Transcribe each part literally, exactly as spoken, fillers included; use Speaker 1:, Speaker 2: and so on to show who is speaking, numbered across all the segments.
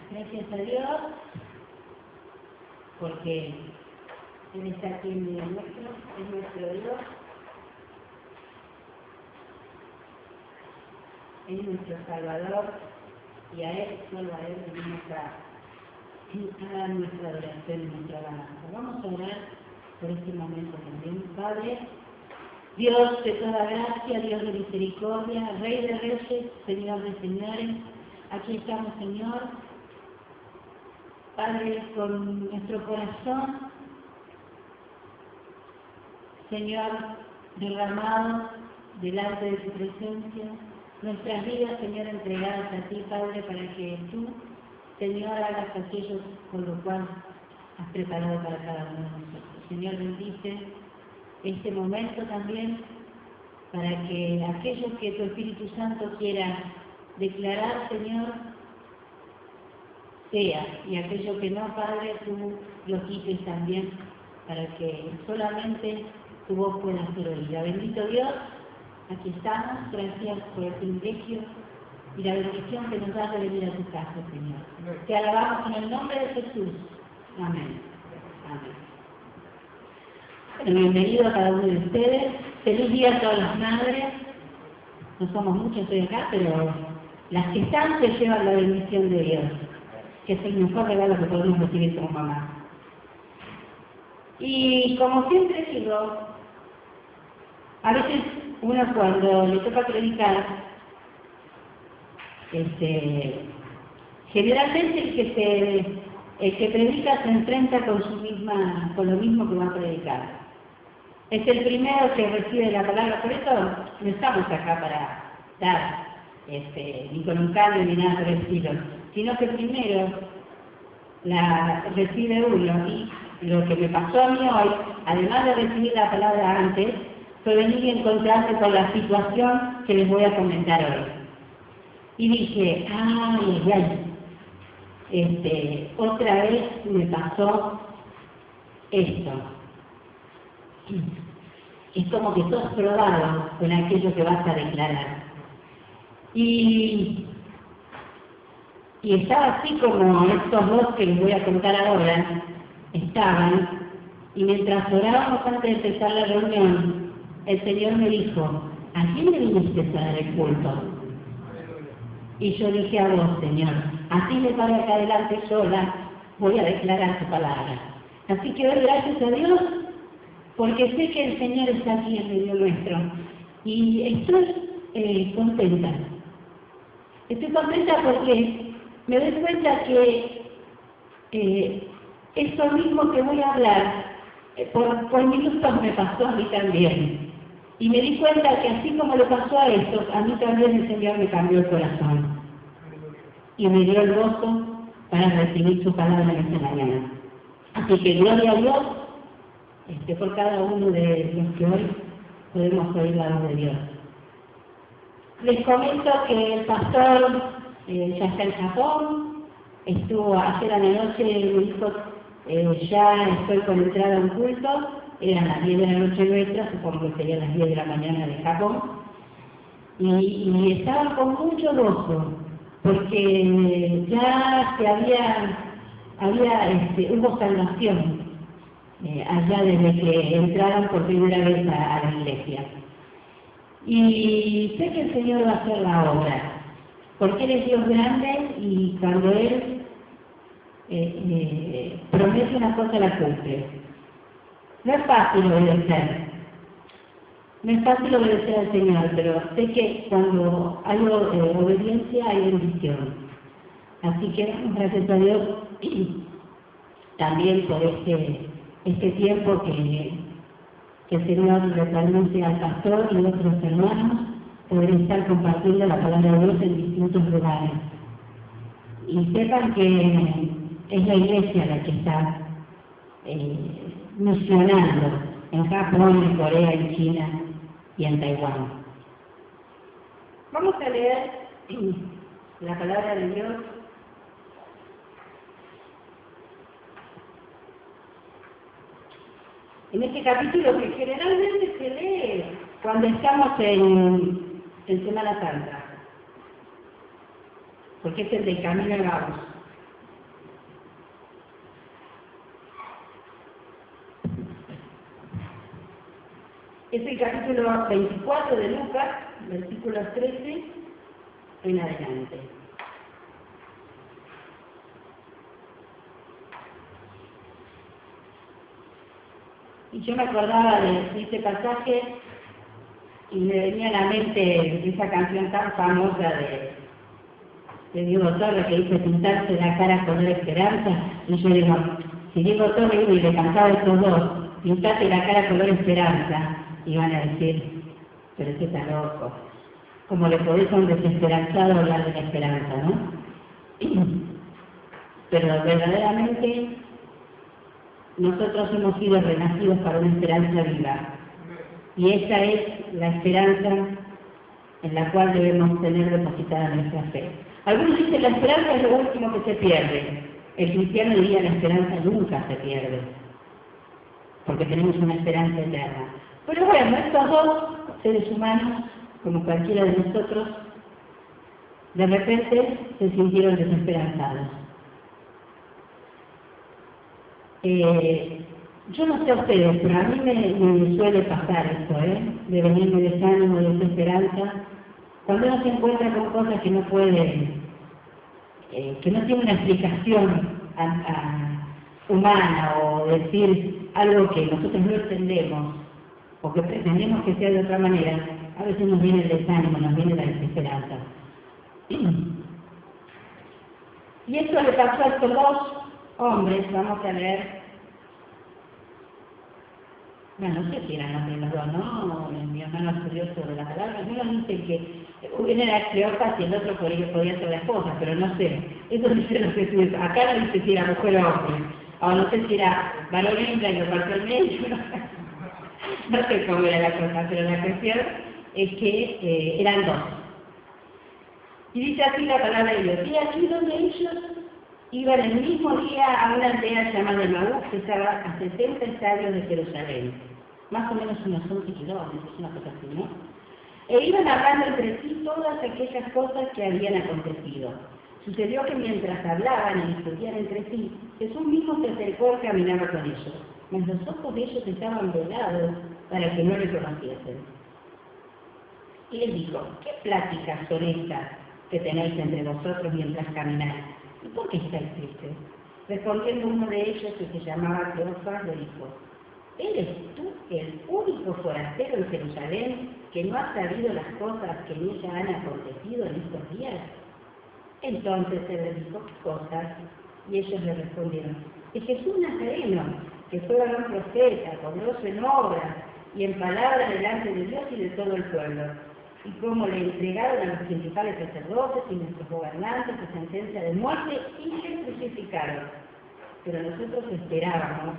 Speaker 1: Gracias a Dios, porque Él está aquí en medio nuestro, es nuestro Dios, es nuestro Salvador, y a Él, solo a Él, venimos a, a dar nuestra adoración y nuestra alabanza. Vamos a orar por este momento también. Padre, Dios de toda gracia, Dios de misericordia, Rey de reyes, Señor de señores, aquí estamos, Señor, Padre, con nuestro corazón, Señor, derramado delante de tu presencia, nuestras vidas, Señor, entregadas a ti, Padre, para que tú, Señor, hagas aquello con lo cual has preparado para cada uno de nosotros. Señor, bendice este momento también para que aquello que tu Espíritu Santo quiera declarar, Señor, sea, y aquello que no, Padre, tú lo quites también, para que solamente tu voz pueda ser oída. Bendito Dios, aquí estamos, gracias por el privilegio y la bendición que nos das de venir a tu casa, Señor. Te alabamos en el nombre de Jesús. Amén. Amén. Bueno, bienvenido a cada uno de ustedes. Feliz día a todas las madres. No somos muchos hoy acá, pero las que están se llevan la bendición de Dios, que es el mejor regalo que podemos recibir como mamá. Y como siempre digo, a veces uno cuando le toca predicar, este, generalmente el que se, el que predica se enfrenta con su misma, con lo mismo que va a predicar. Es el primero que recibe la palabra, por eso no estamos acá para dar este, ni con un cambio ni nada por el estilo, sino que primero la recibe uno. Y lo que me pasó a mí hoy, además de recibir la palabra antes, fue venir y encontrarme con la situación que les voy a comentar hoy. Y dije, ay, ay, este, otra vez me pasó esto. Es como que sos probado con aquello que vas a declarar. Y, y estaba así como estos dos que les voy a contar ahora, estaban, y mientras orábamos antes de empezar la reunión, el Señor me dijo, ¿a quién le viniste a dar el culto? Y yo dije a vos, Señor, así me paro acá adelante sola, voy a declarar tu palabra. Así que doy gracias a Dios, porque sé que el Señor está aquí en medio nuestro. Y estoy eh, contenta. Estoy contenta porque me doy cuenta que eh, esto mismo que voy a hablar, eh, por, por minutos me pasó a mí también. Y me di cuenta que así como le pasó a estos, a mí también el Señor me cambió el corazón. Y me dio el gozo para recibir su palabra en esta mañana. Así que gloria a Dios este, por cada uno de los que hoy podemos oír la voz de Dios. Les comento que el pastor eh, ya está en Japón. Estuvo ayer a la noche, me dijo, eh, ya estoy con entrada a un culto. Eran las diez de la noche nuestra, supongo que serían las diez de la mañana de Japón. Y, y estaban con mucho gozo, porque ya se había, había este, hubo salvación eh, allá desde que entraron por primera vez a, a la iglesia. Y sé que el Señor va a hacer la obra, porque Él es Dios grande y cuando Él eh, eh, promete una cosa la cumple. No es fácil obedecer, no es fácil obedecer al Señor, pero sé que cuando hay eh, obediencia hay bendición. Así que gracias a Dios también por este, este tiempo que, que el Señor le permite al pastor y a otros hermanos poder estar compartiendo la palabra de Dios en distintos lugares. Y sepan que es la iglesia la que está eh, misionando en Japón, en Corea, en China y en Taiwán. Vamos a leer la palabra de Dios en este capítulo que generalmente se lee cuando estamos en, en Semana Santa, porque es el del Camino a Maús. Es el capítulo veinticuatro de Lucas, versículos trece en adelante. Y yo me acordaba de este pasaje y me venía a la mente esa canción tan famosa de, de Diego Torres que dice pintarse la cara color esperanza. Y yo digo, si Diego Torres y le cantaba a estos dos, pintarse la cara color esperanza, iban a decir, pero ese está loco. Como le podés a un desesperanzado hablar de la esperanza, ¿no? Pero verdaderamente nosotros hemos sido renacidos para una esperanza viva. Y esa es la esperanza en la cual debemos tener depositada nuestra fe. Algunos dicen la esperanza es lo último que se pierde. El cristiano diría la esperanza nunca se pierde, porque tenemos una esperanza eterna. Pero bueno, estos dos seres humanos, como cualquiera de nosotros, de repente se sintieron desesperanzados. Eh, yo no sé a ustedes, pero a mí me, me suele pasar esto, ¿eh? De venirme de desánimo, de desesperanza, cuando uno se encuentra con cosas que no puede, eh, que no tiene una explicación a, a, humana, o decir algo que nosotros no entendemos, o que pretendemos que sea de otra manera, a veces nos viene el desánimo, nos viene la desesperanza. Y esto le pasó a estos dos hombres, vamos a leer. Bueno, no sé si eran los primeros dos, ¿no? Mi hermano estudió sobre las palabras. Uno dice que uno era Cleopas y el otro por ello podía ser la esposa, pero no sé. Eso dice los estudios. Acá no dice si era mujer o hombre. O no sé si era varón hembra y lo partió el medio. No sé cómo era la cosa, pero la cuestión es que eh, eran dos. Y dice así la palabra de Dios. Y aquí donde ellos iban el mismo día a una aldea llamada Emaús, que estaba a setenta estadios de Jerusalén, más o menos unos once kilómetros, una cosa así, ¿no? E iban hablando entre sí todas aquellas cosas que habían acontecido. Sucedió que mientras hablaban y discutían entre sí, Jesús mismo se acercó y caminaba con ellos, mas los ojos de ellos estaban velados para que no le conociesen. Y les dijo, ¿qué pláticas son estas que tenéis entre vosotros mientras camináis? ¿Y por qué estáis tristes? Respondiendo uno de ellos, que se llamaba Cleofas, le dijo, ¿eres tú el único forastero en Jerusalén que no ha sabido las cosas que en ella han acontecido en estos días? Entonces él les dijo, ¿qué cosas? Y ellos le respondieron, es Jesús Nazareno, que fue gran profeta, poderoso en obras y en palabras delante de Dios y de todo el pueblo. Y cómo le entregaron a los principales sacerdotes y nuestros gobernantes a sentencia de muerte y le crucificaron. Pero nosotros esperábamos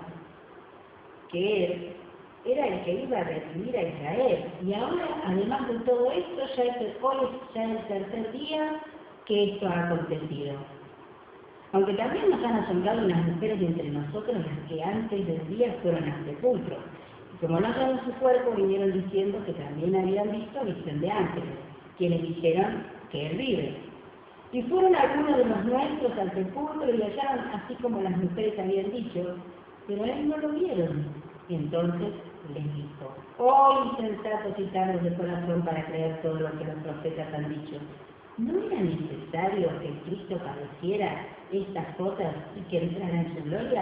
Speaker 1: que Él era el que iba a recibir a Israel. Y ahora, además de todo esto, ya es, hoy es ya el tercer día que esto ha acontecido. Aunque también nos han asombrado unas mujeres de entre nosotros las que antes del día fueron al sepulcro. Como no saben su cuerpo, vinieron diciendo que también habían visto visión de ángeles, quienes dijeron que él vive. Y fueron algunos de los nuestros al sepulcro y hallaron así como las mujeres habían dicho, pero a él no lo vieron. Y entonces les dijo, oh insensatos y tardos de corazón para creer todo lo que los profetas han dicho. ¿No era necesario que Cristo padeciera estas cosas y que entrara en su gloria?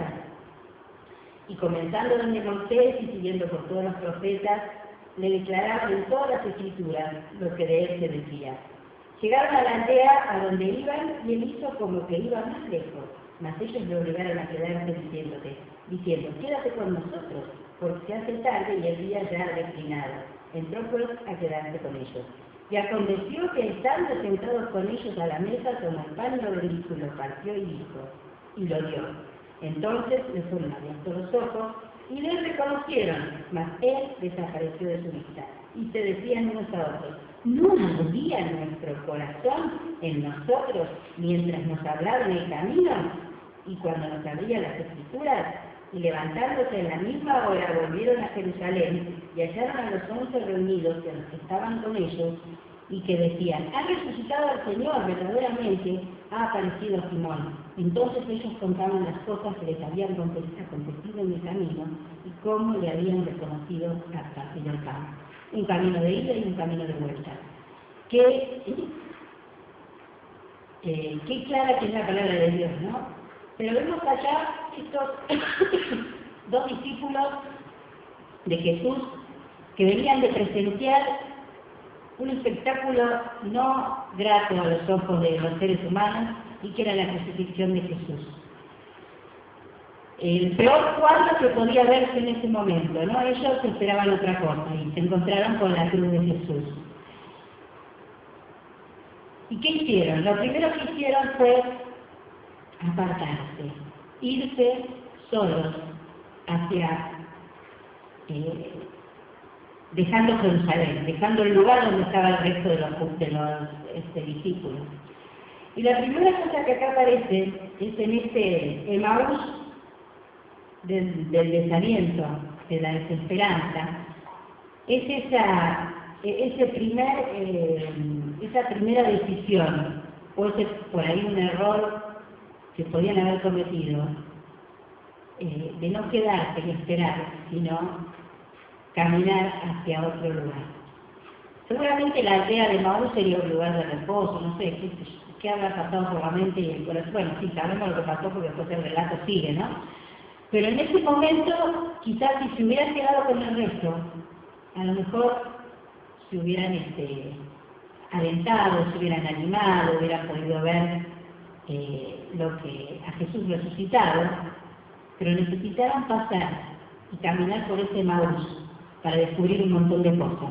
Speaker 1: Y comenzando desde Moisés y siguiendo por todos los profetas, le declararon en todas las escrituras lo que de él se decía. Llegaron a la aldea a donde iban y él hizo como que iba más lejos, mas ellos le obligaron a quedarse diciéndote, diciendo, quédate con nosotros, porque se hace tarde y el día ya ha declinado. Entró pues a quedarse con ellos. Y aconteció que estando sentados con ellos a la mesa, tomó el pan y lo bendijo, lo partió y dijo, y lo dio. Entonces les fueron abiertos los ojos y le reconocieron, mas él desapareció de su vista. Y se decían unos a otros, ¿no ardía nuestro corazón en nosotros mientras nos hablaban en el camino? Y cuando nos abrían las escrituras, y levantándose en la misma hora volvieron a Jerusalén y hallaron a los once reunidos y a los que estaban con ellos, y que decían, ha resucitado al Señor, verdaderamente ha aparecido a Simón. Entonces ellos contaban las cosas que les habían acontecido en el camino y cómo le habían reconocido hasta en el campo. Un camino de ida y un camino de vuelta. Qué, eh, qué clara que es la palabra de Dios, ¿no? Pero vemos allá estos dos discípulos de Jesús que venían de presenciar un espectáculo no grato a los ojos de los seres humanos y que era la crucifixión de Jesús. El peor cuadro que podía verse en ese momento, ¿no? Ellos esperaban otra cosa y se encontraron con la cruz de Jesús. ¿Y qué hicieron? Lo primero que hicieron fue apartarse, irse solos hacia, eh, dejando Jerusalén, dejando el lugar donde estaba el resto de los, de los este, discípulos. Y la primera cosa que acá aparece es en este Emaús del, del desaliento, de la desesperanza, es esa, ese primer, eh, esa primera decisión, o ese por ahí un error que podían haber cometido, eh, de no quedarse y esperar, sino caminar hacia otro lugar. Seguramente la aldea de Emaús sería un lugar de reposo, no sé, qué, qué habrá pasado por la mente y el corazón. Bueno, sí, sabemos lo que pasó porque después el relato sigue, ¿no? Pero en ese momento, quizás si se hubieran quedado con el resto, a lo mejor se hubieran este, alentado, se hubieran animado, hubieran podido ver eh, lo que a Jesús resucitado, pero necesitaron pasar y caminar por ese Emaús para descubrir un montón de cosas.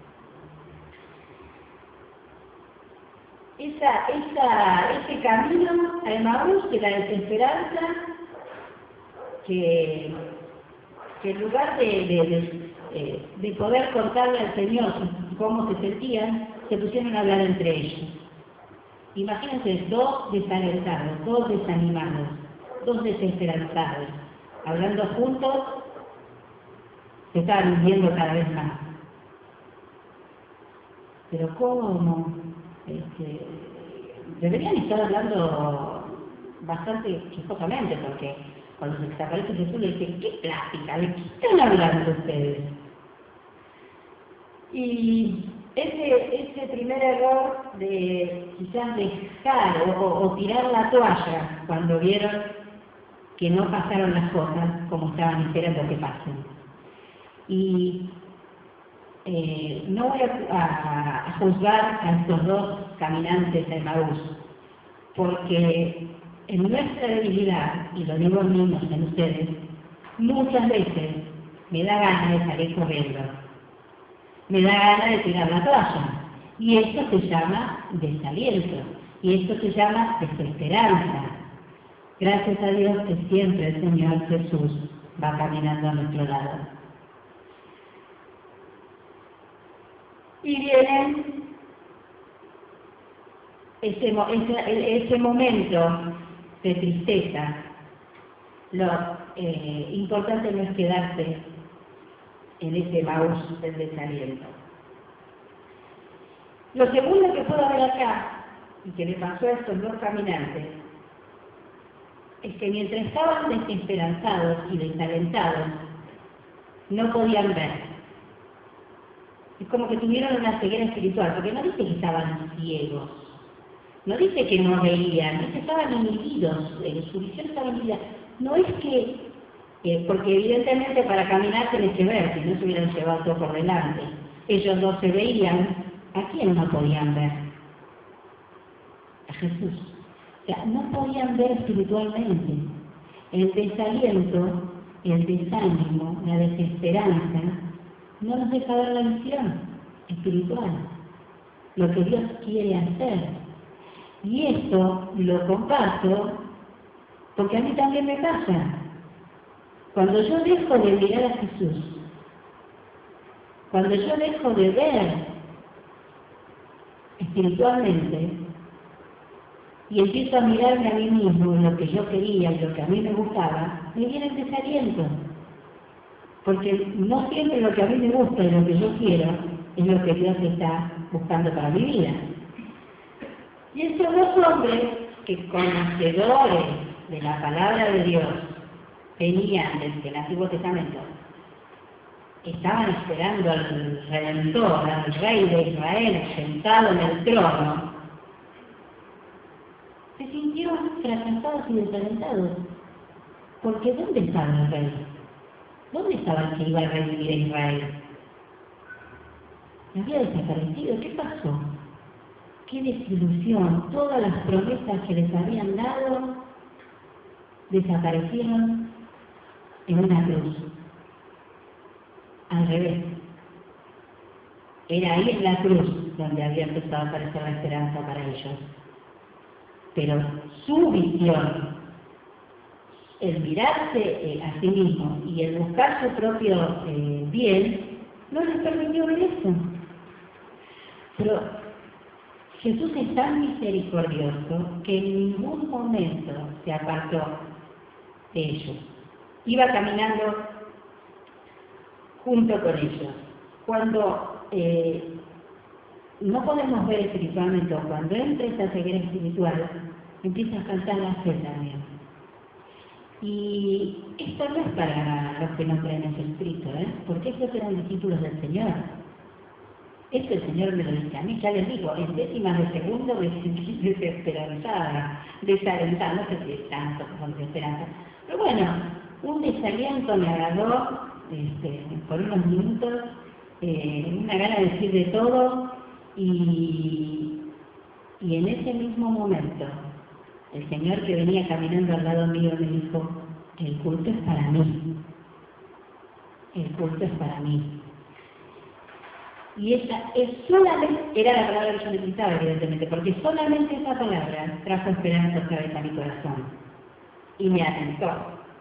Speaker 1: Esa, esa, ese camino a Emaús de la desesperanza, que, que en lugar de, de, de, de poder contarle al Señor cómo se sentían, se pusieron a hablar entre ellos. Imagínense, dos desalentados, dos desanimados, dos desesperanzados, hablando juntos, se estaban hundiendo cada vez más. Pero ¿cómo? Este, deberían estar hablando bastante chistosamente, porque cuando se desaparece Jesús le dice, ¿qué plática? ¿De qué están hablando ustedes? Y ese, ese primer error de quizás dejar o, o tirar la toalla cuando vieron que no pasaron las cosas como estaban esperando que pasen. Y eh, no voy a, a, a juzgar a estos dos caminantes de Emaús, porque en nuestra debilidad, y lo digo en mí, en ustedes, muchas veces me da ganas de salir corriendo, me da ganas de tirar la toalla, y esto se llama desaliento, y esto se llama desesperanza. Gracias a Dios que siempre el Señor Jesús va caminando a nuestro lado. Y viene ese, ese, ese momento de tristeza. Lo eh, importante no es quedarse en ese Emaús del desaliento. Lo segundo que puedo ver acá, y que le pasó a estos dos caminantes, es que mientras estaban desesperanzados y desalentados, no podían ver. Es como que tuvieron una ceguera espiritual, porque no dice que estaban ciegos, no dice que no veían, dice que estaban inhibidos, eh, su visión estaba inhibida. No es que, eh, porque evidentemente para caminar tenés que ver, si no se hubieran llevado todo por delante. Ellos dos se veían, ¿a quién no podían ver? A Jesús. O sea, no podían ver espiritualmente. El desaliento, el desánimo, la desesperanza, no nos deja ver la visión espiritual, lo que Dios quiere hacer. Y esto lo comparto porque a mí también me pasa. Cuando yo dejo de mirar a Jesús, cuando yo dejo de ver espiritualmente y empiezo a mirarme a mí mismo en lo que yo quería y lo que a mí me gustaba, me viene el desaliento. Porque no siempre lo que a mí me gusta y lo que yo quiero es lo que Dios está buscando para mi vida. Y estos dos hombres, que conocedores de la palabra de Dios, venían desde el Antiguo Testamento, estaban esperando al Redentor, al Rey de Israel, sentado en el trono, se sintieron fracasados y desalentados. Porque ¿dónde estaba el Rey? ¿Dónde estaba el que iba a revivir a Israel? ¿Había desaparecido? ¿Qué pasó? ¡Qué desilusión! Todas las promesas que les habían dado desaparecieron en una cruz. Al revés. Era ahí en la cruz donde había empezado a aparecer la esperanza para ellos. Pero su visión, el mirarse eh, a sí mismo y el buscar su propio eh, bien, no les permitió ver eso. Pero Jesús es tan misericordioso que en ningún momento se apartó de ellos. Iba caminando junto con ellos. Cuando eh, no podemos ver espiritualmente, o cuando entra esa ceguera espiritual, empieza a faltar la fe también. Y esto no es para los que no creen en Jesucristo, ¿eh? Porque estos eran discípulos del Señor. Esto el Señor me lo dice a mí, ya les digo, en décimas de segundo me sentí desesperanzada, desalentada, no sé si es tanto como desesperanza, pero bueno, un desaliento me agarró este, por unos minutos, eh, una gana de decir de todo, y, y en ese mismo momento, el Señor que venía caminando al lado mío me dijo, el culto es para mí, el culto es para mí. Y esa es solamente, era la palabra que yo necesitaba, evidentemente, porque solamente esa palabra trajo esperanza otra vez a mi corazón y me alentó.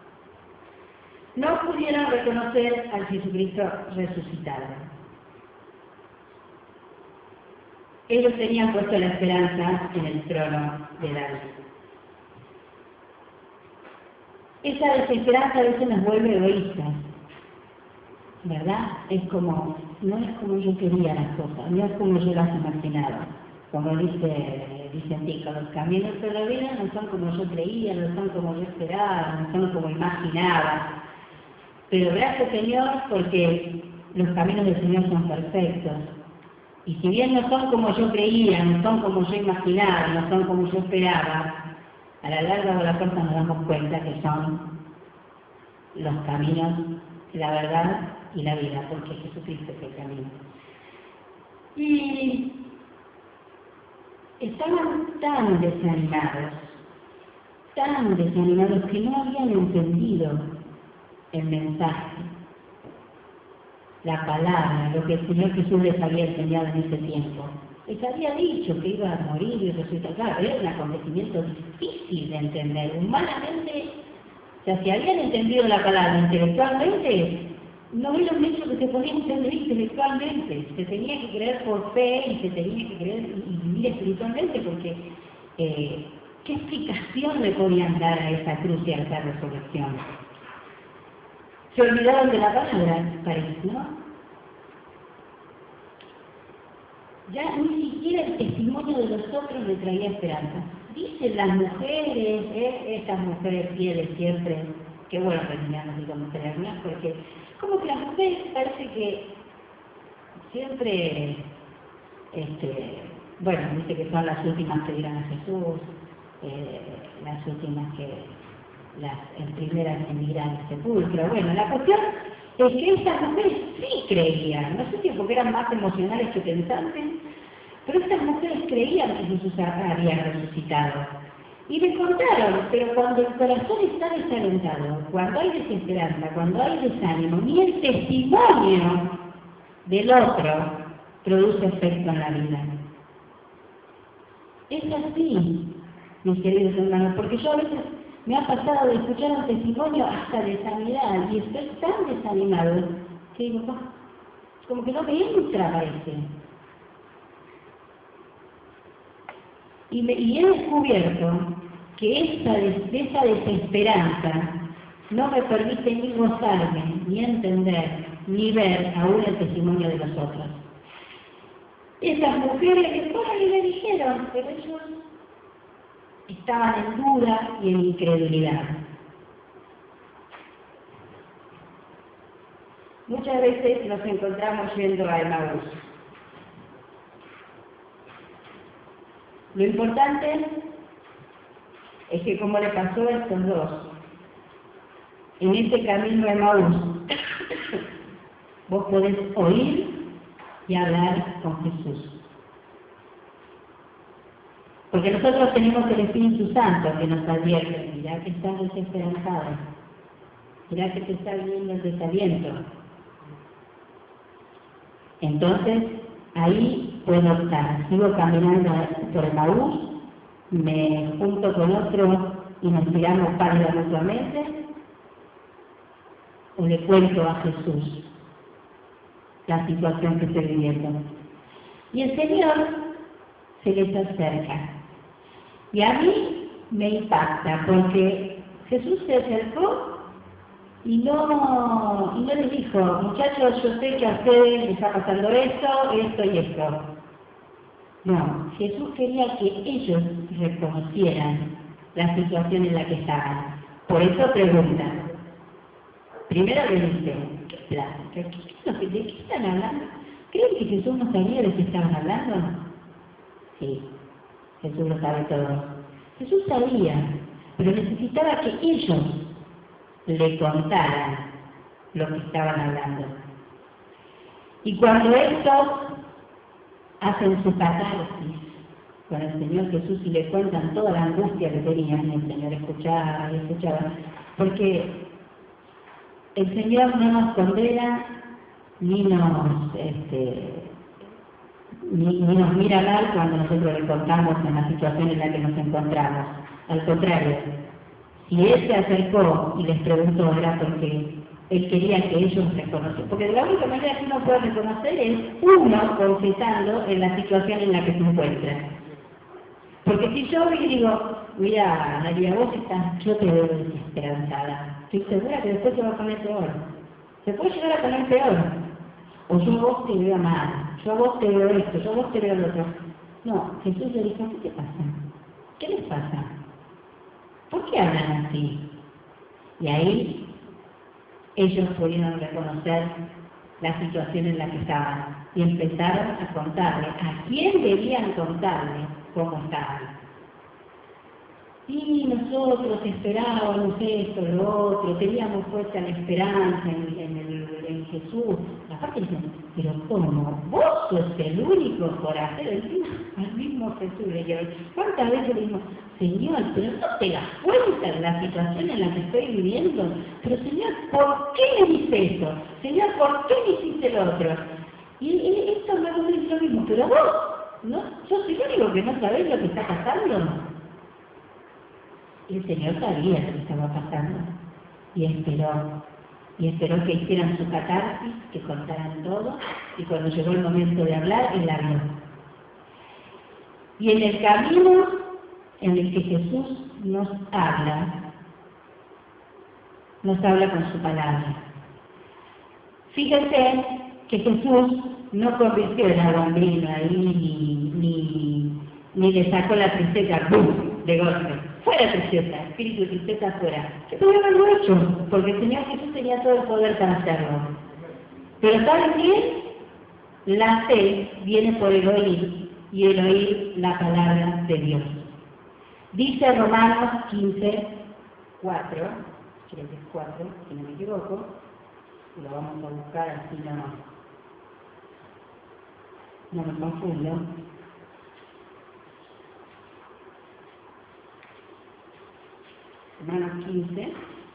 Speaker 1: No pudieron reconocer al Jesucristo resucitado. Ellos tenían puesto la esperanza en el trono de David. Esa desesperanza a veces nos vuelve egoístas, ¿verdad? Es como, no es como yo quería las cosas, no es como yo las imaginaba. Como dice, dice Antica, los caminos de la vida no son como yo creía, no son como yo esperaba, no son como imaginaba. Pero gracias Señor, porque los caminos del Señor son perfectos. Y si bien no son como yo creía, no son como yo imaginaba, no son como yo esperaba, a la larga de la corta nos damos cuenta que son los caminos, la verdad y la vida, porque Jesucristo es el camino. Y estaban tan desanimados, tan desanimados que no habían entendido el mensaje, la palabra, lo que el Señor Jesús les había enseñado en ese tiempo. Les había dicho que iba a morir y resulta, claro, era un acontecimiento difícil de entender. Humanamente, o sea, si habían entendido la palabra intelectualmente, no era un hecho que se podía entender intelectualmente. Se tenía que creer por fe y se tenía que creer y vivir espiritualmente, porque eh, ¿qué explicación le podían dar a esa cruz y a esa resurrección? Se olvidaron de la palabra, parece, ¿no? Ya ni siquiera el testimonio de los otros le traía esperanza. Dicen las mujeres, ¿eh? Estas mujeres fieles siempre, que bueno que no digo mujeres, ¿no? Porque como que las mujeres parece que siempre, este, bueno, dice que son las últimas que dirán a Jesús, eh, las últimas que, las en primeras en ir al sepulcro. Bueno, la cuestión es que estas mujeres sí creían, no sé si porque eran más emocionales que pensantes, pero estas mujeres creían que Jesús había resucitado. Y me contaron, pero cuando el corazón está desalentado, cuando hay desesperanza, cuando hay desánimo, ni el testimonio del otro produce efecto en la vida. Es así, mis queridos hermanos, porque yo a veces me ha pasado de escuchar un testimonio hasta de sanidad y estoy tan desanimado que digo, oh, como que no me entra, parece. Y, me, y he descubierto que esa, esa desesperanza no me permite ni gozarme, ni entender, ni ver aún el testimonio de los otros. Esas mujeres que fueron y le dijeron, pero ellos estaban en duda y en incredulidad. Muchas veces nos encontramos yendo a Emaús. Lo importante es que, como le pasó a estos dos, en este camino a Emaús, vos podés oír y hablar con Jesús. Porque nosotros tenemos el Espíritu Santo que nos advierte, mirá que estás desesperanzado, mirá que te está viniendo el desaliento. Entonces, ahí puedo estar, sigo caminando por Emaús, me junto con otro y nos tiramos pálidas mutuamente, o le cuento a Jesús la situación que estoy viviendo. Y el Señor se les acerca. Y a mí me impacta, porque Jesús se acercó y no, y no les dijo, muchachos, yo sé que a ustedes les está pasando esto, esto y esto. No, Jesús quería que ellos reconocieran la situación en la que estaban. Por eso preguntan. Primero le dicen, ¿qué plan? ¿Qué, qué, ¿De qué están hablando? ¿Creen que Jesús no sabía de qué estaban hablando? Sí, Jesús lo sabe todo. Jesús sabía, pero necesitaba que ellos le contaran lo que estaban hablando. Y cuando estos hacen su catarsis con el Señor Jesús y le cuentan toda la angustia que tenían, el Señor escuchaba y escuchaba, porque el Señor no nos condena ni nos, este, ni, ni nos mira mal cuando nosotros le contamos en la situación en la que nos encontramos. Al contrario, si Él se acercó y les preguntó, era porque Él quería que ellos reconocieran. Porque de la única manera que uno puede reconocer es uno confesando en la situación en la que se encuentra. Porque si yo hoy digo, mira, María, vos estás, yo te veo desesperanzada, estoy segura que después se va a poner peor. Se puede llegar a poner peor. O yo a vos te veo mal, yo a vos te veo esto, yo a vos te veo lo otro. No, Jesús le dijo, ¿qué te pasa? ¿Qué les pasa? ¿Por qué hablan así? Y ahí ellos pudieron reconocer la situación en la que estaban y empezaron a contarle a quién debían contarle cómo estaban. Y nosotros esperábamos esto, lo otro, teníamos puesta la esperanza en, en, el, en Jesús. Aparte dicen, pero ¿cómo? ¿Vos sos el único por hacer el al mismo Jesús? Le dijeron, ¿cuántas veces le dijimos, Señor, pero no te das cuenta de la situación en la que estoy viviendo? Pero Señor, ¿por qué me dices eso? Señor, ¿por qué me hiciste lo otro? Y, y esto luego me dice lo mismo, pero vos, ¿no? ¿Sos el único que no sabés lo que está pasando? Y el Señor sabía lo que estaba pasando y esperó, y esperó que hicieran su catarsis, que contaran todo, y cuando llegó el momento de hablar, Él habló. Y en el camino en el que Jesús nos habla, nos habla con su palabra. Fíjense que Jesús no convirtió en algo hambrino ahí, ni, ni, ni le sacó la tristeza, ¡bum!, de golpe. Fuera tristeza, espíritu de tristeza fuera. Que podría haberlo hecho, porque el Señor Jesús tenía todo el poder para hacerlo. Pero ¿saben qué? La fe viene por el oír, y el oír la palabra de Dios. Dice Romanos quince, cuatro, creo que es cuatro, si no me equivoco, lo vamos a buscar así no, no me confundo. Romanos quince.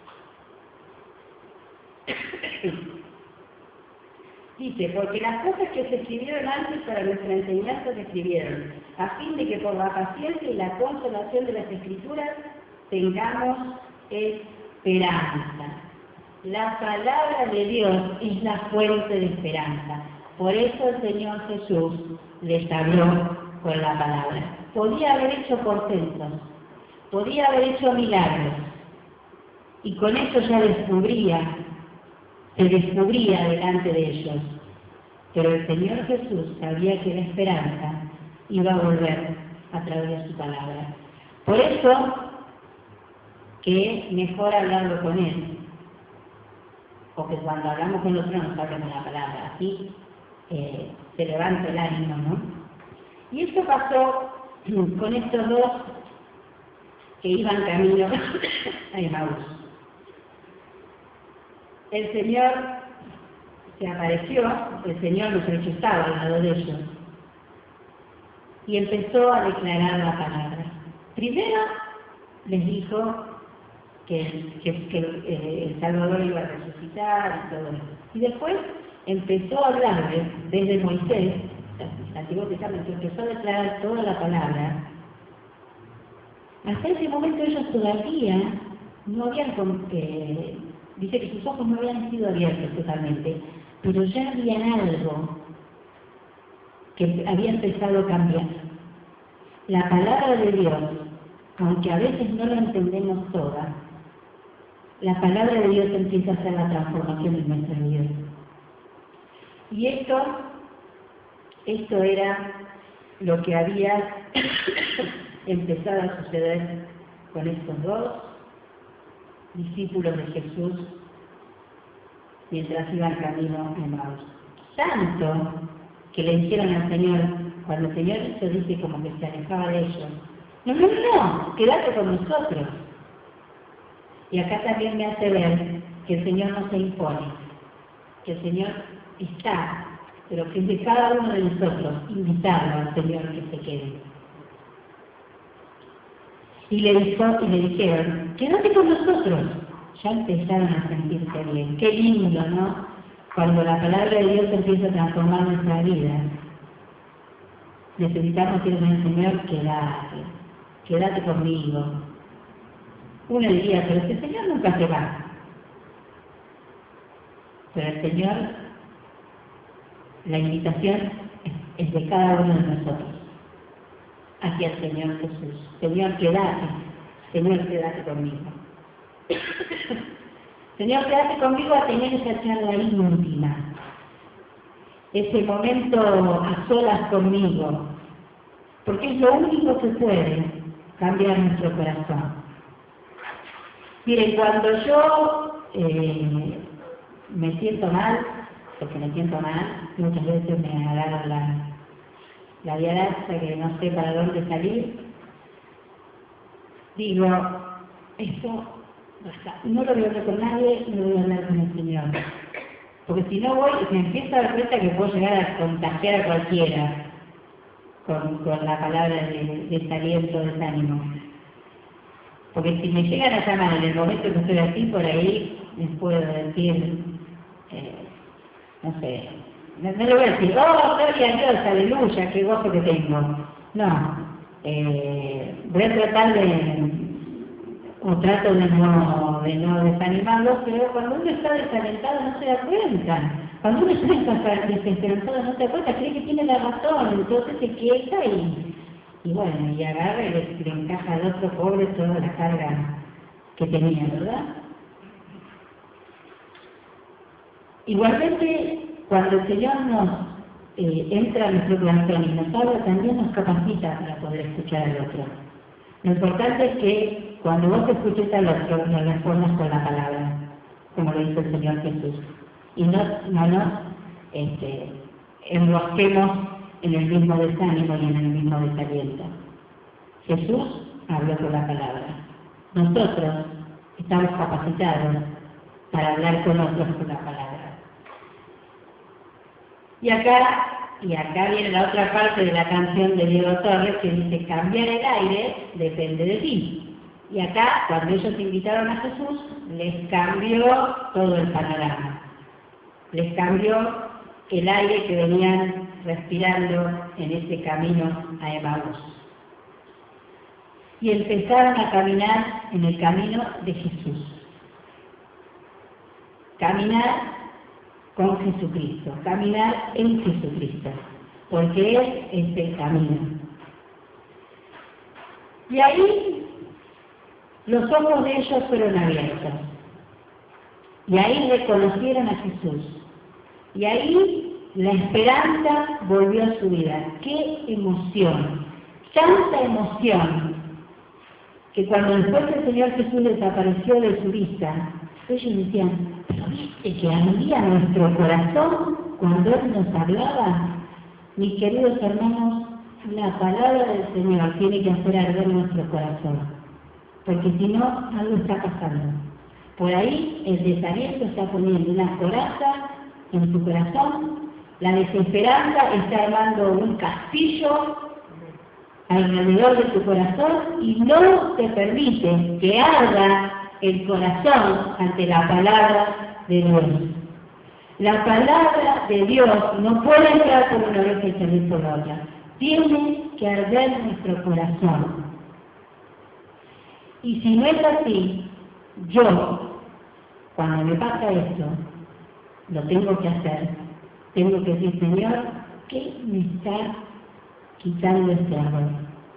Speaker 1: Dice, porque las cosas que se escribieron antes para nuestra enseñanza se escribieron, a fin de que por la paciencia y la consolación de las Escrituras tengamos esperanza. La palabra de Dios es la fuente de esperanza. Por eso el Señor Jesús les habló con la palabra. Podía haber hecho portentos, podía haber hecho milagros, y con eso ya descubría, se descubría delante de ellos Pero el Señor Jesús sabía que la esperanza iba a volver a través de su palabra. Por eso que es mejor hablarlo con Él, porque cuando hablamos con otros nos hablamos la palabra, así eh, se levanta el ánimo, ¿no? Y esto pasó con estos dos que iban camino a Emaús. El Señor se apareció, el Señor los rechazaba al lado de ellos, y empezó a declarar la palabra. Primero les dijo que, que, que eh, el Salvador iba a resucitar y todo eso. Y después empezó a hablarles desde Moisés, el Antiguo Testamento, empezó a declarar toda la palabra. Hasta ese momento ellos todavía no habían, eh, dice que sus ojos no habían sido abiertos totalmente, pero ya había algo que había empezado a cambiar. La palabra de Dios, aunque a veces no la entendemos toda, la palabra de Dios empieza a hacer la transformación en nuestra vida. Y esto, esto era lo que había empezado a suceder con estos dos discípulos de Jesús mientras iban camino a Emaús. Tanto que le dijeron al Señor, cuando el Señor eso dice como que se alejaba de ellos, no, no, no, quédate con nosotros. Y acá también me hace ver que el Señor no se impone, que el Señor está, pero que es de cada uno de nosotros invitarlo al Señor que se quede. Y le dijo, y le dijeron, quédate con nosotros. Ya empezaron a sentirse bien. Qué lindo, ¿no? Cuando la palabra de Dios empieza a transformar nuestra vida. Necesitamos decirle al Señor, quédate, quédate conmigo. Uno diría, pero este Señor nunca se va. Pero el Señor, la invitación es, es de cada uno de nosotros hacia el Señor Jesús. Señor, quédate, Señor, quédate conmigo. Señor, quédate conmigo a tener esa charla íntima, ese momento a solas conmigo, porque es lo único que puede cambiar nuestro corazón. Miren, cuando yo eh, me siento mal, porque me siento mal, muchas veces me agarra la, la diarrea, que no sé para dónde salir, digo, esto no lo voy a hablar con nadie, no voy a hablar con el Señor. Porque si no voy, me empiezo a dar cuenta que puedo llegar a contagiar a cualquiera con, con la palabra de desaliento, de desánimo. Porque si me llegan a llamar en el momento que estoy así, por ahí les puedo decir, eh, no sé, no, no le voy a decir, oh, gloria a Dios, aleluya, qué gozo que tengo. No, eh, voy a tratar de, o trato de no, de no desanimarlos, pero cuando uno está desalentado no se da cuenta. Cuando uno está desesperanzado no se da cuenta, cree que tiene la razón, entonces se quieta y, y bueno, y agarra y le, le encaja al otro pobre toda la carga que tenía, ¿verdad? Igualmente, cuando el Señor nos eh, entra en nuestro corazón y nos habla, también nos capacita para poder escuchar al otro. Lo importante es que cuando vos escuches al otro, lo respondas con la palabra, como lo hizo el Señor Jesús. Y no, no nos este, enrosquemos en el mismo desánimo y en el mismo desaliento. Jesús habló con la palabra. Nosotros estamos capacitados para hablar con otros con la palabra. Y acá, y acá viene la otra parte de la canción de Diego Torres que dice, cambiar el aire depende de ti. Y acá, cuando ellos invitaron a Jesús, les cambió todo el panorama. Les cambió el aire que venían respirando en ese camino a Emaús. Y empezaron a caminar en el camino de Jesús. Caminar con Jesucristo, caminar en Jesucristo, porque Él es el camino. Y ahí los ojos de ellos fueron abiertos. Y ahí reconocieron a Jesús. Y ahí La esperanza volvió a su vida. ¡Qué emoción! Tanta emoción que cuando después el Señor Jesús desapareció de su vista, ellos decían, ¿pero viste que ardía nuestro corazón cuando Él nos hablaba? Mis queridos hermanos, la palabra del Señor tiene que hacer arder nuestro corazón, porque si no, algo está pasando. Por ahí el desaliento está poniendo una coraza en tu corazón, la desesperanza está armando un castillo alrededor de tu corazón y no te permite que arda el corazón ante la palabra de Dios. La palabra de Dios no puede entrar por una oreja y salir por la otra. Tiene que arder nuestro corazón. Y si no es así, yo, cuando me pasa esto, lo tengo que hacer. Tengo que decir, Señor, ¿qué me está quitando este amor?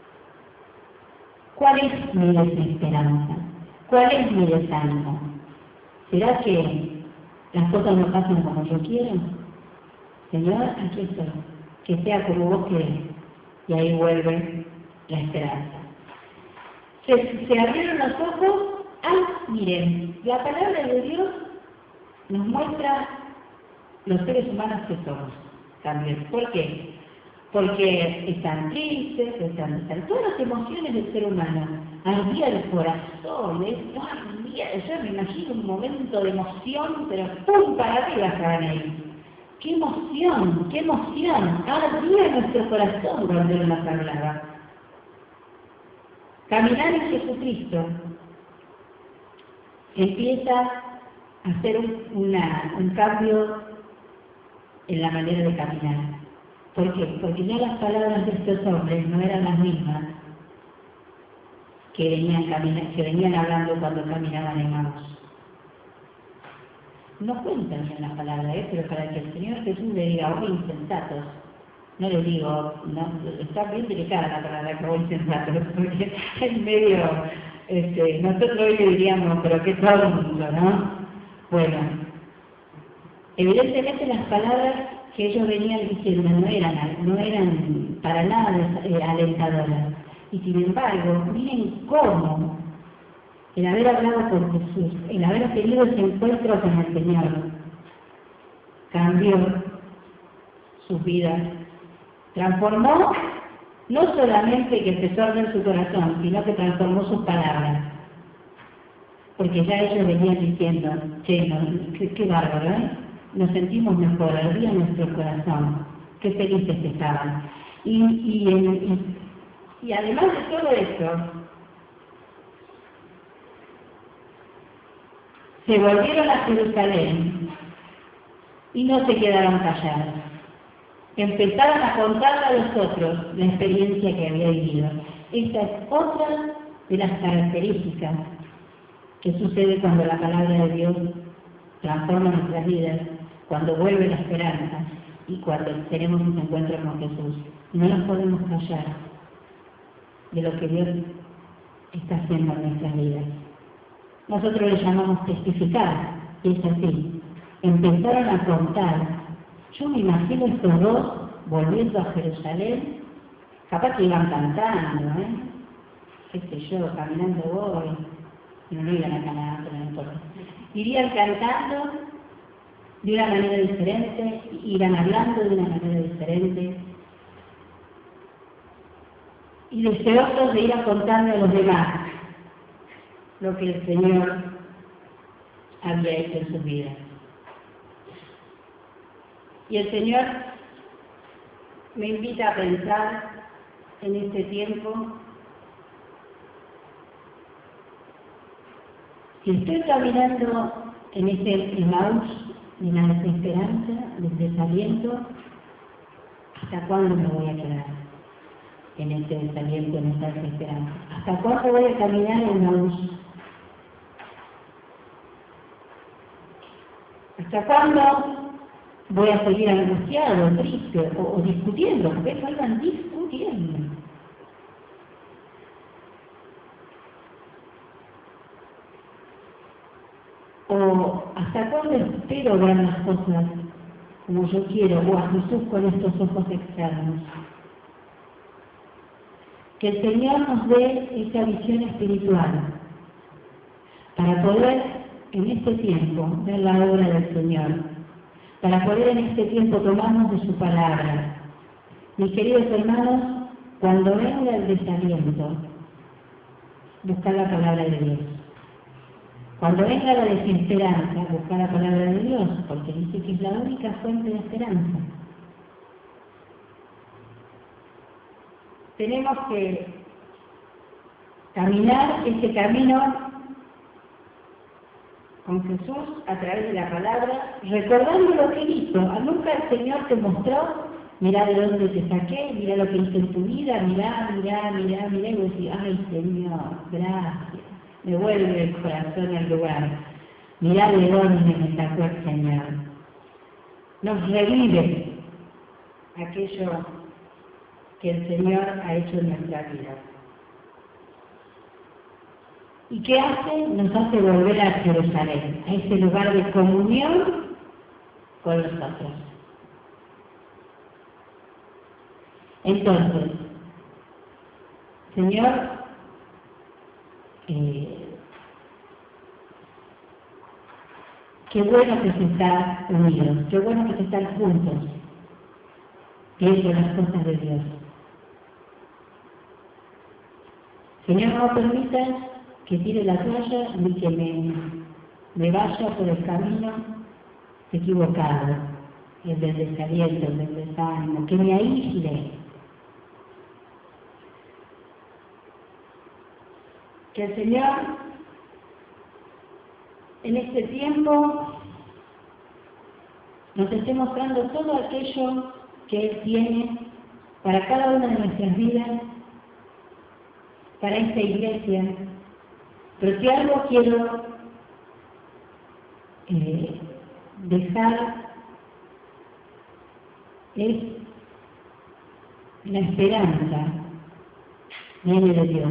Speaker 1: ¿Cuál es mi desesperanza? ¿Cuál es mi desánimo? ¿Será que las cosas no pasan como yo quiero? Señor, aquí estoy. Que sea como vos querés. Y ahí vuelve la esperanza. Se, se abrieron los ojos. Ah, miren, la palabra de Dios nos muestra los seres humanos que somos también. ¿Por qué? Porque están tristes, están, están todas las emociones del ser humano. Ardía el corazón, ¿eh? Ardía, yo me imagino un momento de emoción, pero ¡pum! Para arriba estaban ahí. ¡Qué emoción! ¡Qué emoción! Ardía nuestro corazón cuando Él nos hablaba. Caminar en Jesucristo empieza a hacer un, una, un cambio en la manera de caminar. ¿Por qué? Porque ya las palabras de estos hombres no eran las mismas que venían, caminar, que venían hablando cuando caminaban en Maús. No cuentan bien las palabras, ¿eh? Pero para que el Señor Jesús le diga, oh insensatos, no le digo, no, está bien delicada la palabra, oh insensatos, porque es medio, este, nosotros hoy le diríamos, pero qué todo el mundo, ¿no? Bueno, evidentemente las palabras que ellos venían diciendo no eran, no eran para nada eh, alentadoras. Y sin embargo, miren cómo el haber hablado con Jesús, el haber tenido ese encuentro con el Señor, cambió sus vidas, transformó, no solamente que empezó a arder su corazón, sino que transformó sus palabras. Porque ya ellos venían diciendo, che, no, qué, qué bárbaro, ¿eh? Nos sentimos mejor, ardía nuestro corazón, qué felices estaban. Y, y, y, y además de todo esto, se volvieron a Jerusalén y no se quedaron callados. Empezaron a contarle a los otros la experiencia que había vivido. Esta es otra de las características que sucede cuando la palabra de Dios transforma nuestras vidas, cuando vuelve la esperanza y cuando tenemos un encuentro con Jesús. No nos podemos callar de lo que Dios está haciendo en nuestras vidas. Nosotros le llamamos testificar, y es así. Empezaron a contar. Yo me imagino estos dos volviendo a Jerusalén, capaz que iban cantando, ¿eh? Qué sé yo, caminando voy. No, no iban a cantar, pero no importa. Irían cantando de una manera diferente, irán hablando de una manera diferente, y deseosos de ir a contarle a los demás lo que el Señor había hecho en sus vidas. Y el Señor me invita a pensar en este tiempo, si estoy caminando en este Emaús, en la desesperanza, del desaliento, ¿hasta cuándo me voy a quedar en este desaliento, en esta desesperanza? ¿Hasta cuándo voy a caminar en Emaús? ¿Hasta cuándo voy a seguir angustiado, triste o, o discutiendo? Porque ellos iban discutiendo. ¿O hasta cuándo espero ver las cosas como yo quiero, o a Jesús con estos ojos externos. Que el Señor nos dé esa visión espiritual para poder en este tiempo ver la obra del Señor, para poder en este tiempo tomarnos de su palabra. Mis queridos hermanos, cuando venga el desaliento, buscar la palabra de Dios. Cuando venga la desesperanza, buscar la palabra de Dios, porque dice que es la única fuente de esperanza. Tenemos que caminar ese camino con Jesús a través de la palabra, recordando lo que hizo. Nunca el Señor te mostró, mirá de dónde te saqué, mirá lo que hice en tu vida, mirá, mirá, mirá, mirá, y vos decís, ay Señor, gracias, me vuelve el corazón al lugar, mirá de dónde me sacó el Señor. Nos revive aquello que el Señor ha hecho en nuestra vida. ¿Y qué hace? Nos hace volver a Jerusalén, a ese lugar de comunión con los otros. Entonces, Señor, eh, qué bueno que se está unidos, qué bueno que se están juntos, viendo las cosas de Dios. Señor, no permitas que tire la toalla ni que me, me vaya por el camino equivocado, el del desaliento, el del desánimo, que me aísle. Que el Señor en este tiempo nos esté mostrando todo aquello que Él tiene para cada una de nuestras vidas, para esta iglesia. Pero si algo quiero eh, dejar es la esperanza, viene de Dios.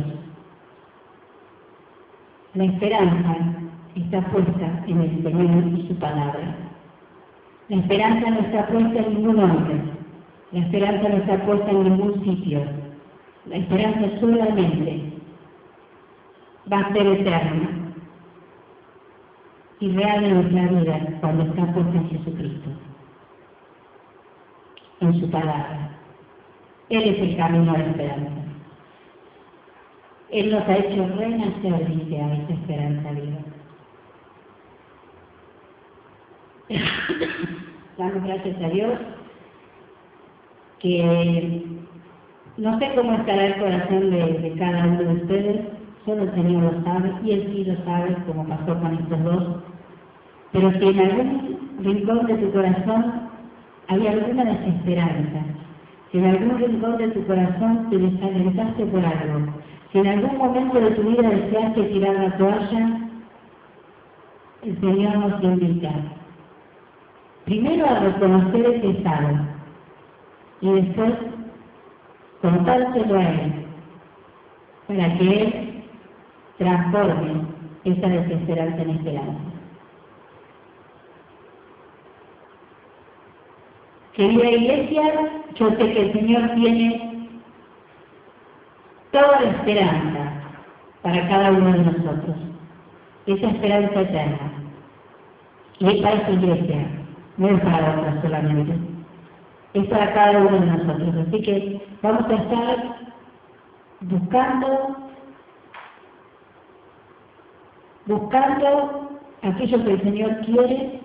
Speaker 1: La esperanza está puesta en el Señor y su palabra. La esperanza no está puesta en ningún hombre. La esperanza no está puesta en ningún sitio. La esperanza solamente va a ser eterna y real en nuestra vida cuando está puesta en Jesucristo, en su palabra. Él es el camino a la esperanza. Él nos ha hecho renacer, dice, a esa esperanza viva. Damos gracias a Dios que no sé cómo estará el corazón de, de cada uno de ustedes, solo el Señor lo sabe, y Él sí lo sabe, como pasó con estos dos. Pero si en algún rincón de tu corazón hay alguna desesperanza, si en algún rincón de tu corazón te desalentaste por algo, si en algún momento de tu vida deseaste tirar la toalla, el Señor nos invita primero a reconocer ese estado y después contárselo a Él para que Él transforme esa desesperanza en esperanza. Querida iglesia, yo sé que el Señor tiene toda la esperanza para cada uno de nosotros, esa esperanza eterna. Y es para esta iglesia, no es para otras solamente, es para cada uno de nosotros. Así que vamos a estar buscando, buscando aquello que el Señor quiere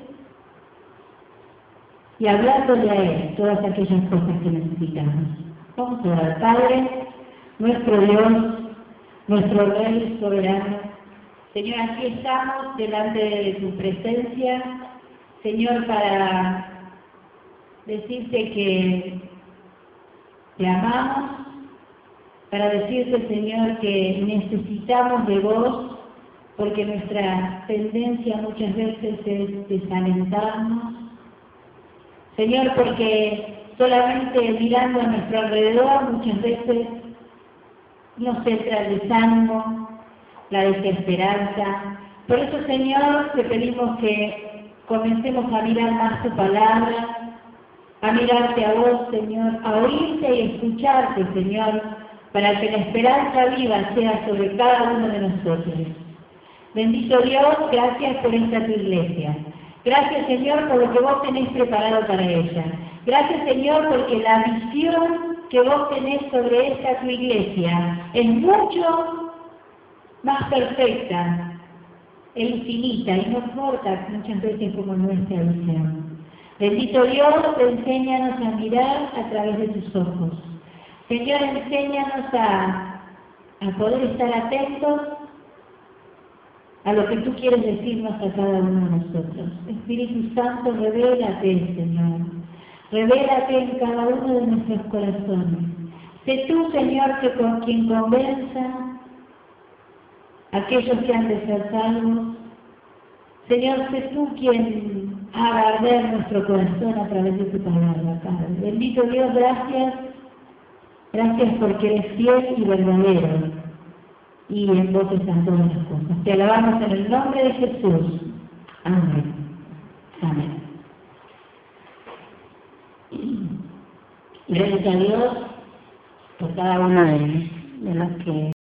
Speaker 1: y hablándole a Él todas aquellas cosas que necesitamos. Vamos a orar. Padre, nuestro Dios, nuestro Rey soberano, Señor, aquí estamos delante de tu presencia, Señor, para decirte que te amamos, para decirte, Señor, que necesitamos de vos, porque nuestra tendencia muchas veces es desalentarnos. Señor, porque solamente mirando a nuestro alrededor muchas veces nos entra el desánimo, la desesperanza. Por eso, Señor, te pedimos que comencemos a mirar más tu palabra, a mirarte a vos, Señor, a oírte y escucharte, Señor, para que la esperanza viva sea sobre cada uno de nosotros. Bendito Dios, gracias por esta tu iglesia. Gracias, Señor, por lo que vos tenés preparado para ella. Gracias, Señor, porque la visión que vos tenés sobre esta tu iglesia es mucho más perfecta e infinita y no importa muchas veces como nuestra visión. Bendito Dios, enséñanos a mirar a través de tus ojos. Señor, enséñanos a, a poder estar atentos a lo que tú quieres decirnos a cada uno de nosotros. Espíritu Santo, revélate, Señor. Revélate en cada uno de nuestros corazones. Sé tú, Señor, que con quien convenza a aquellos que han de ser salvos. Señor, sé tú quien haga arder nuestro corazón a través de tu palabra, Padre. Bendito Dios, gracias. Gracias porque eres fiel y verdadero. Y en vos están todas las cosas. Te alabamos en el nombre de Jesús. Amén. Amén. Gracias a Dios por cada uno de, de los que